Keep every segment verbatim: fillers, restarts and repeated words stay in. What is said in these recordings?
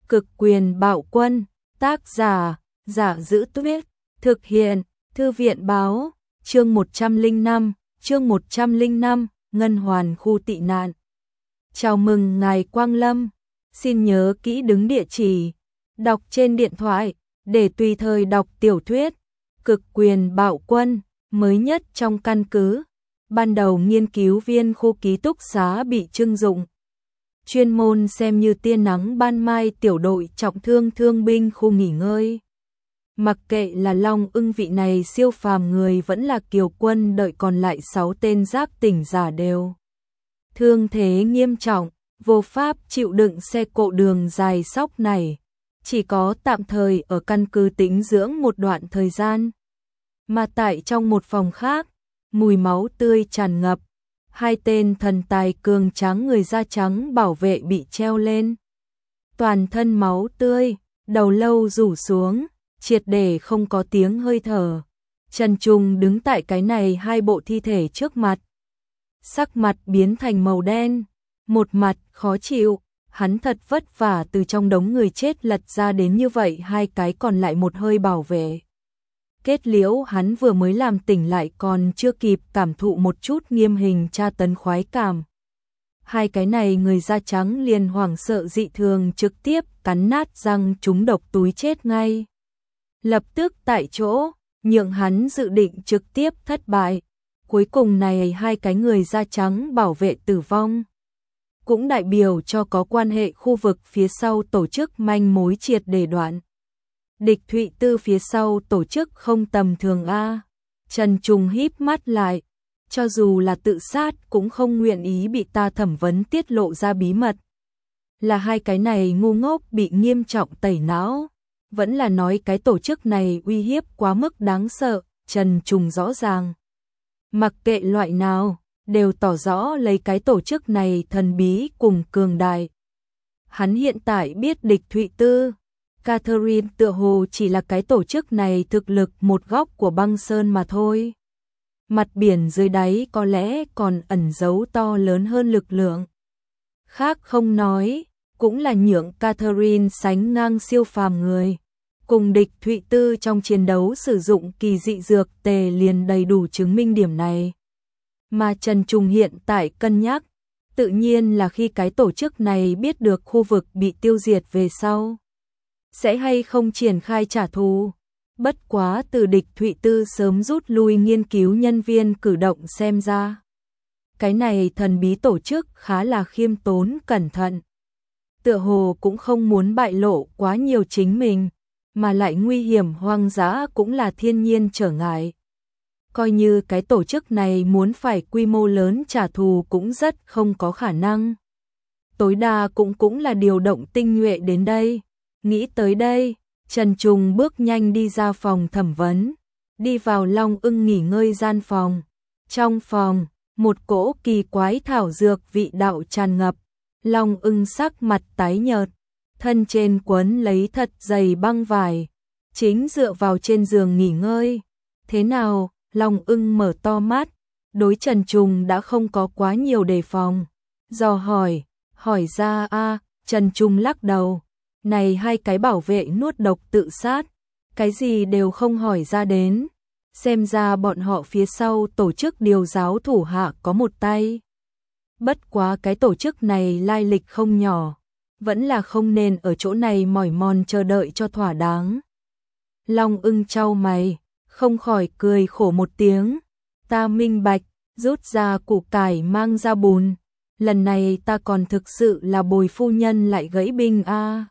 Cực quyền bạo quân, tác giả, Giả Giữ Tuyết, thực hiện, Thư viện báo, chương một trăm lẻ năm, chương một trăm lẻ năm, Ngân Hoàn khu tị nạn. Chào mừng ngài Quang Lâm, xin nhớ kỹ đứng địa chỉ, đọc trên điện thoại, để tùy thời đọc tiểu thuyết, Cực quyền bạo quân, mới nhất trong căn cứ. Ban đầu nghiên cứu viên khu ký túc xá bị trưng dụng. Chuyên môn xem như tia nắng ban mai tiểu đội trọng thương thương binh khu nghỉ ngơi. Mặc kệ là Long Ưng vị này siêu phàm người vẫn là Kiều Quân đợi còn lại sáu tên giác tỉnh giả đều. Thương thế nghiêm trọng, vô pháp chịu đựng xe cộ đường dài sóc này. Chỉ có tạm thời ở căn cứ tĩnh dưỡng một đoạn thời gian. Mà tại trong một phòng khác, mùi máu tươi tràn ngập. Hai tên thần tài cường tráng người da trắng bảo vệ bị treo lên. Toàn thân máu tươi, đầu lâu rủ xuống, triệt để không có tiếng hơi thở. Trần Trung đứng tại cái này hai bộ thi thể trước mặt. Sắc mặt biến thành màu đen, một mặt khó chịu, hắn thật vất vả từ trong đống người chết lật ra đến như vậy hai cái còn lại một hơi bảo vệ. Kết liễu hắn vừa mới làm tỉnh lại còn chưa kịp cảm thụ một chút nghiêm hình tra tấn khoái cảm. Hai cái này người da trắng liền hoảng sợ dị thường trực tiếp cắn nát răng trúng độc túi chết ngay. Lập tức tại chỗ, nhượng hắn dự định trực tiếp thất bại. Cuối cùng này hai cái người da trắng bảo vệ tử vong. Cũng đại biểu cho có quan hệ khu vực phía sau tổ chức manh mối triệt để đoạn. Địch Thụy Tư phía sau tổ chức không tầm thường a. Trần Trung híp mắt lại, cho dù là tự sát cũng không nguyện ý bị ta thẩm vấn tiết lộ ra bí mật. Là hai cái này ngu ngốc bị nghiêm trọng tẩy não, vẫn là nói cái tổ chức này uy hiếp quá mức đáng sợ, Trần Trung rõ ràng. Mặc kệ loại nào, đều tỏ rõ lấy cái tổ chức này thần bí cùng cường đại. Hắn hiện tại biết Địch Thụy Tư, Catherine tựa hồ chỉ là cái tổ chức này thực lực một góc của băng sơn mà thôi. Mặt biển dưới đáy có lẽ còn ẩn giấu to lớn hơn lực lượng. Khác không nói, cũng là nhượng Catherine sánh ngang siêu phàm người. Cùng Địch Thụy Tư trong chiến đấu sử dụng kỳ dị dược tề liền đầy đủ chứng minh điểm này. Mà Trần Trung hiện tại cân nhắc, tự nhiên là khi cái tổ chức này biết được khu vực bị tiêu diệt về sau. Sẽ hay không triển khai trả thù. Bất quá từ Địch Thụy Tư sớm rút lui nghiên cứu nhân viên cử động xem ra. Cái này thần bí tổ chức khá là khiêm tốn cẩn thận. Tựa hồ cũng không muốn bại lộ quá nhiều chính mình, mà lại nguy hiểm hoang dã cũng là thiên nhiên trở ngại. Coi như cái tổ chức này muốn phải quy mô lớn trả thù cũng rất không có khả năng. Tối đa cũng cũng là điều động tinh nhuệ đến đây. Nghĩ tới đây, Trần Trung bước nhanh đi ra phòng thẩm vấn, đi vào Long Ưng nghỉ ngơi gian phòng. Trong phòng, một cỗ kỳ quái thảo dược vị đạo tràn ngập, Long Ưng sắc mặt tái nhợt, thân trên quấn lấy thật dày băng vải, chính dựa vào trên giường nghỉ ngơi. Thế nào? Long Ưng mở to mắt, đối Trần Trung đã không có quá nhiều đề phòng. Dò hỏi, hỏi ra a. Trần Trung lắc đầu. Này hai cái bảo vệ nuốt độc tự sát, cái gì đều không hỏi ra đến. Xem ra bọn họ phía sau tổ chức điều giáo thủ hạ có một tay. Bất quá cái tổ chức này lai lịch không nhỏ, vẫn là không nên ở chỗ này mỏi mòn chờ đợi cho thỏa đáng. Long Ưng chau mày, không khỏi cười khổ một tiếng. Ta minh bạch, rút ra củ cải mang ra bùn. Lần này ta còn thực sự là bồi phu nhân lại gãy binh a. À.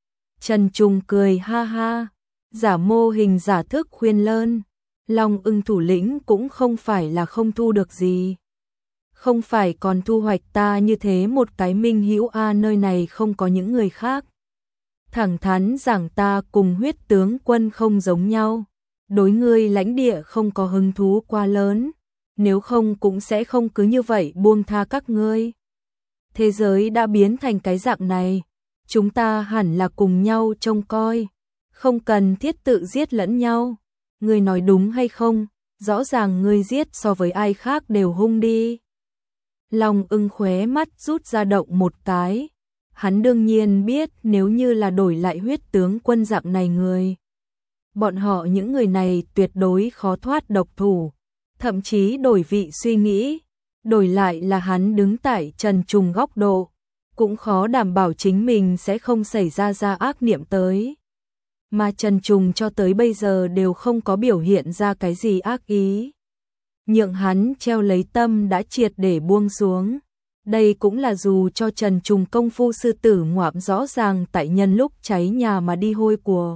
Trần Trung cười ha ha, giả mô hình giả thức khuyên lơn. Long Ưng thủ lĩnh cũng không phải là không thu được gì. Không phải còn thu hoạch ta như thế một cái minh hữu a à, nơi này không có những người khác. Thẳng thắn rằng ta cùng huyết tướng quân không giống nhau. Đối ngươi lãnh địa không có hứng thú quá lớn. Nếu không cũng sẽ không cứ như vậy buông tha các ngươi. Thế giới đã biến thành cái dạng này. Chúng ta hẳn là cùng nhau trông coi, không cần thiết tự giết lẫn nhau. Ngươi nói đúng hay không? Rõ ràng ngươi giết so với ai khác đều hung đi. Long Ưng khóe mắt rút ra động một cái. Hắn đương nhiên biết nếu như là đổi lại huyết tướng quân dạng này người. Bọn họ những người này tuyệt đối khó thoát độc thủ, thậm chí đổi vị suy nghĩ, đổi lại là hắn đứng tại Trần Trùng góc độ, cũng khó đảm bảo chính mình sẽ không xảy ra ra ác niệm tới. Mà Trần Trùng cho tới bây giờ đều không có biểu hiện ra cái gì ác ý. Nhượng hắn treo lấy tâm đã triệt để buông xuống. Đây cũng là dù cho Trần Trùng công phu sư tử ngoạm rõ ràng tại nhân lúc cháy nhà mà đi hôi của.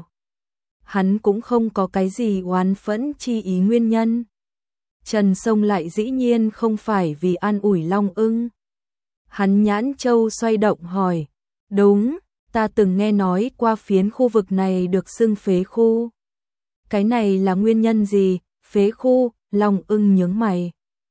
Hắn cũng không có cái gì oán phẫn chi ý nguyên nhân. Trần Sông lại dĩ nhiên không phải vì an ủi Long Ưng. Hắn nhãn châu xoay động hỏi, đúng, ta từng nghe nói qua phiến khu vực này được xưng phế khu. Cái này là nguyên nhân gì? Phế khu, Long Ưng nhướng mày.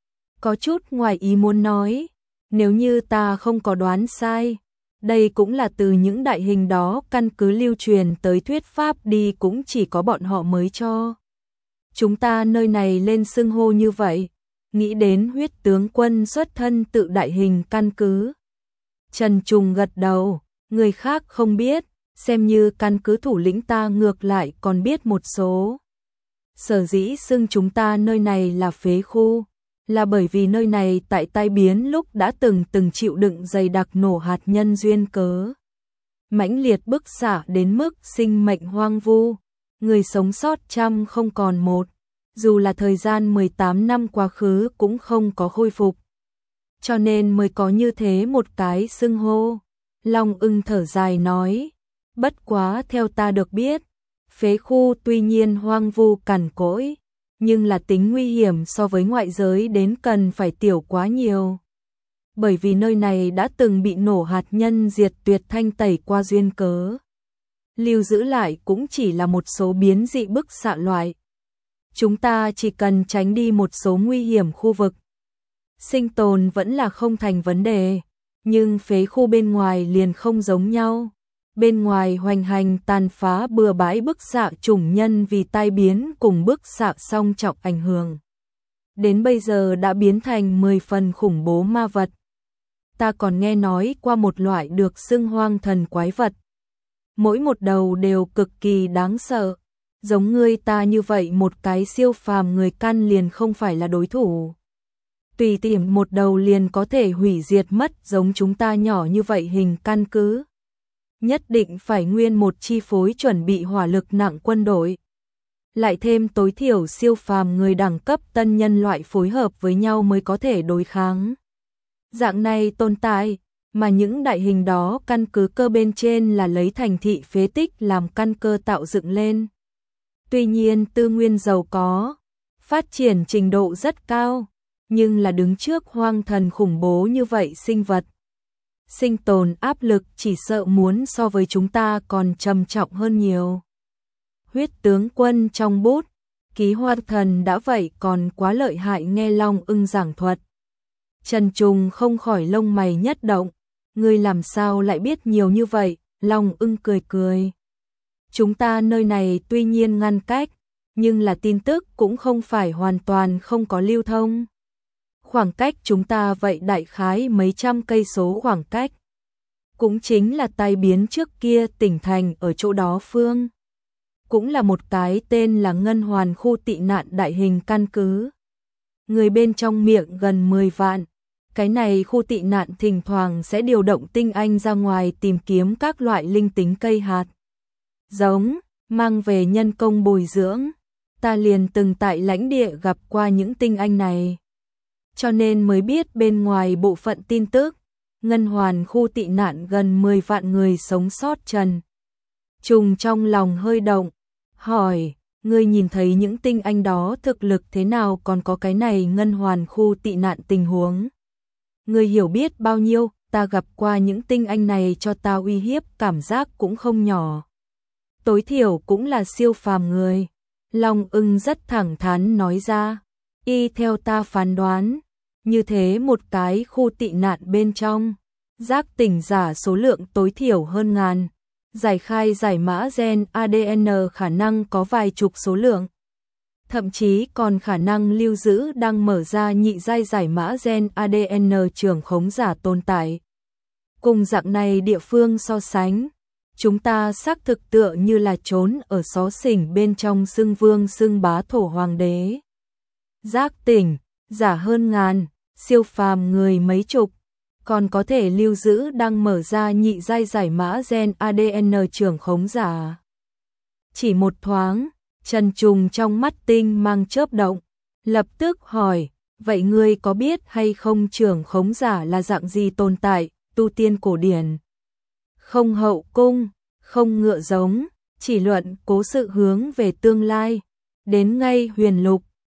Có chút ngoài ý muốn nói, nếu như ta không có đoán sai, đây cũng là từ những đại hình đó căn cứ lưu truyền tới thuyết pháp đi, cũng chỉ có bọn họ mới cho chúng ta nơi này lên xưng hô như vậy. Nghĩ đến huyết tướng quân xuất thân tự đại hình căn cứ. Trần Trùng gật đầu, người khác không biết, xem như căn cứ thủ lĩnh ta ngược lại còn biết một số. Sở dĩ xưng chúng ta nơi này là phế khu, là bởi vì nơi này tại tai biến lúc đã từng từng chịu đựng dày đặc nổ hạt nhân duyên cớ. Mãnh liệt bức xạ đến mức sinh mệnh hoang vu, người sống sót trăm không còn một, dù là thời gian mười tám năm quá khứ cũng không có khôi phục. Cho nên mới có như thế một cái xưng hô. Long Ưng thở dài nói, bất quá theo ta được biết, phế khu tuy nhiên hoang vu cằn cỗi, nhưng là tính nguy hiểm so với ngoại giới đến cần phải tiểu quá nhiều. Bởi vì nơi này đã từng bị nổ hạt nhân diệt tuyệt thanh tẩy qua duyên cớ. Lưu giữ lại cũng chỉ là một số biến dị bức xạ loại. Chúng ta chỉ cần tránh đi một số nguy hiểm khu vực. Sinh tồn vẫn là không thành vấn đề, nhưng phế khu bên ngoài liền không giống nhau. Bên ngoài hoành hành tàn phá bừa bãi bức xạ chủng nhân vì tai biến cùng bức xạ song trọng ảnh hưởng. Đến bây giờ đã biến thành mười phần khủng bố ma vật. Ta còn nghe nói qua một loại được xưng hoang thần quái vật. Mỗi một đầu đều cực kỳ đáng sợ. Giống ngươi ta như vậy một cái siêu phàm người căn liền không phải là đối thủ. Tùy tiện một đầu liền có thể hủy diệt mất giống chúng ta nhỏ như vậy hình căn cứ. Nhất định phải nguyên một chi phối chuẩn bị hỏa lực nặng quân đội. Lại thêm tối thiểu siêu phàm người đẳng cấp tân nhân loại phối hợp với nhau mới có thể đối kháng. Dạng này tồn tại, mà những đại hình đó căn cứ cơ bên trên là lấy thành thị phế tích làm căn cơ tạo dựng lên. Tuy nhiên tư nguyên giàu có, phát triển trình độ rất cao, nhưng là đứng trước hoang thần khủng bố như vậy sinh vật. Sinh tồn áp lực chỉ sợ muốn so với chúng ta còn trầm trọng hơn nhiều. Huyết tướng quân trong bút, ký hoa thần đã vậy còn quá lợi hại, nghe Long Ưng giảng thuật. Trần Trùng không khỏi lông mày nhất động, ngươi làm sao lại biết nhiều như vậy? Long Ưng cười cười. Chúng ta nơi này tuy nhiên ngăn cách, nhưng là tin tức cũng không phải hoàn toàn không có lưu thông. Khoảng cách chúng ta vậy đại khái mấy trăm cây số khoảng cách. Cũng chính là tai biến trước kia tỉnh thành ở chỗ đó phương. Cũng là một cái tên là Ngân Hoàn khu tị nạn đại hình căn cứ. Người bên trong miệng gần mười vạn. Cái này khu tị nạn thỉnh thoảng sẽ điều động tinh anh ra ngoài tìm kiếm các loại linh tính cây hạt giống, mang về nhân công bồi dưỡng. Ta liền từng tại lãnh địa gặp qua những tinh anh này. Cho nên mới biết bên ngoài bộ phận tin tức, Ngân Hoàn khu tị nạn gần mười vạn người sống sót. Trần Trùng trong lòng hơi động, hỏi, ngươi nhìn thấy những tinh anh đó thực lực thế nào, còn có cái này Ngân Hoàn khu tị nạn tình huống? Ngươi hiểu biết bao nhiêu? Ta gặp qua những tinh anh này cho ta uy hiếp cảm giác cũng không nhỏ. Tối thiểu cũng là siêu phàm người. Long Ưng rất thẳng thắn nói ra, y theo ta phán đoán, như thế một cái khu tị nạn bên trong, giác tỉnh giả số lượng tối thiểu hơn ngàn, giải khai giải mã gen a đê en khả năng có vài chục số lượng, thậm chí còn khả năng lưu giữ đang mở ra nhị giai giải mã gen a đê en trưởng khống giả tồn tại. Cùng dạng này địa phương so sánh, chúng ta xác thực tựa như là trốn ở xó xỉnh bên trong xưng vương xưng bá thổ hoàng đế. Giác tỉnh, giả hơn ngàn, siêu phàm người mấy chục, còn có thể lưu giữ đang mở ra nhị giai giải mã gen a đê en trưởng khống giả. Chỉ một thoáng, Trần Trùng trong mắt tinh mang chớp động, lập tức hỏi, vậy ngươi có biết hay không trưởng khống giả là dạng gì tồn tại, tu tiên cổ điển? Không hậu cung, không ngựa giống, chỉ luận cố sự hướng về tương lai, đến ngay huyền lục,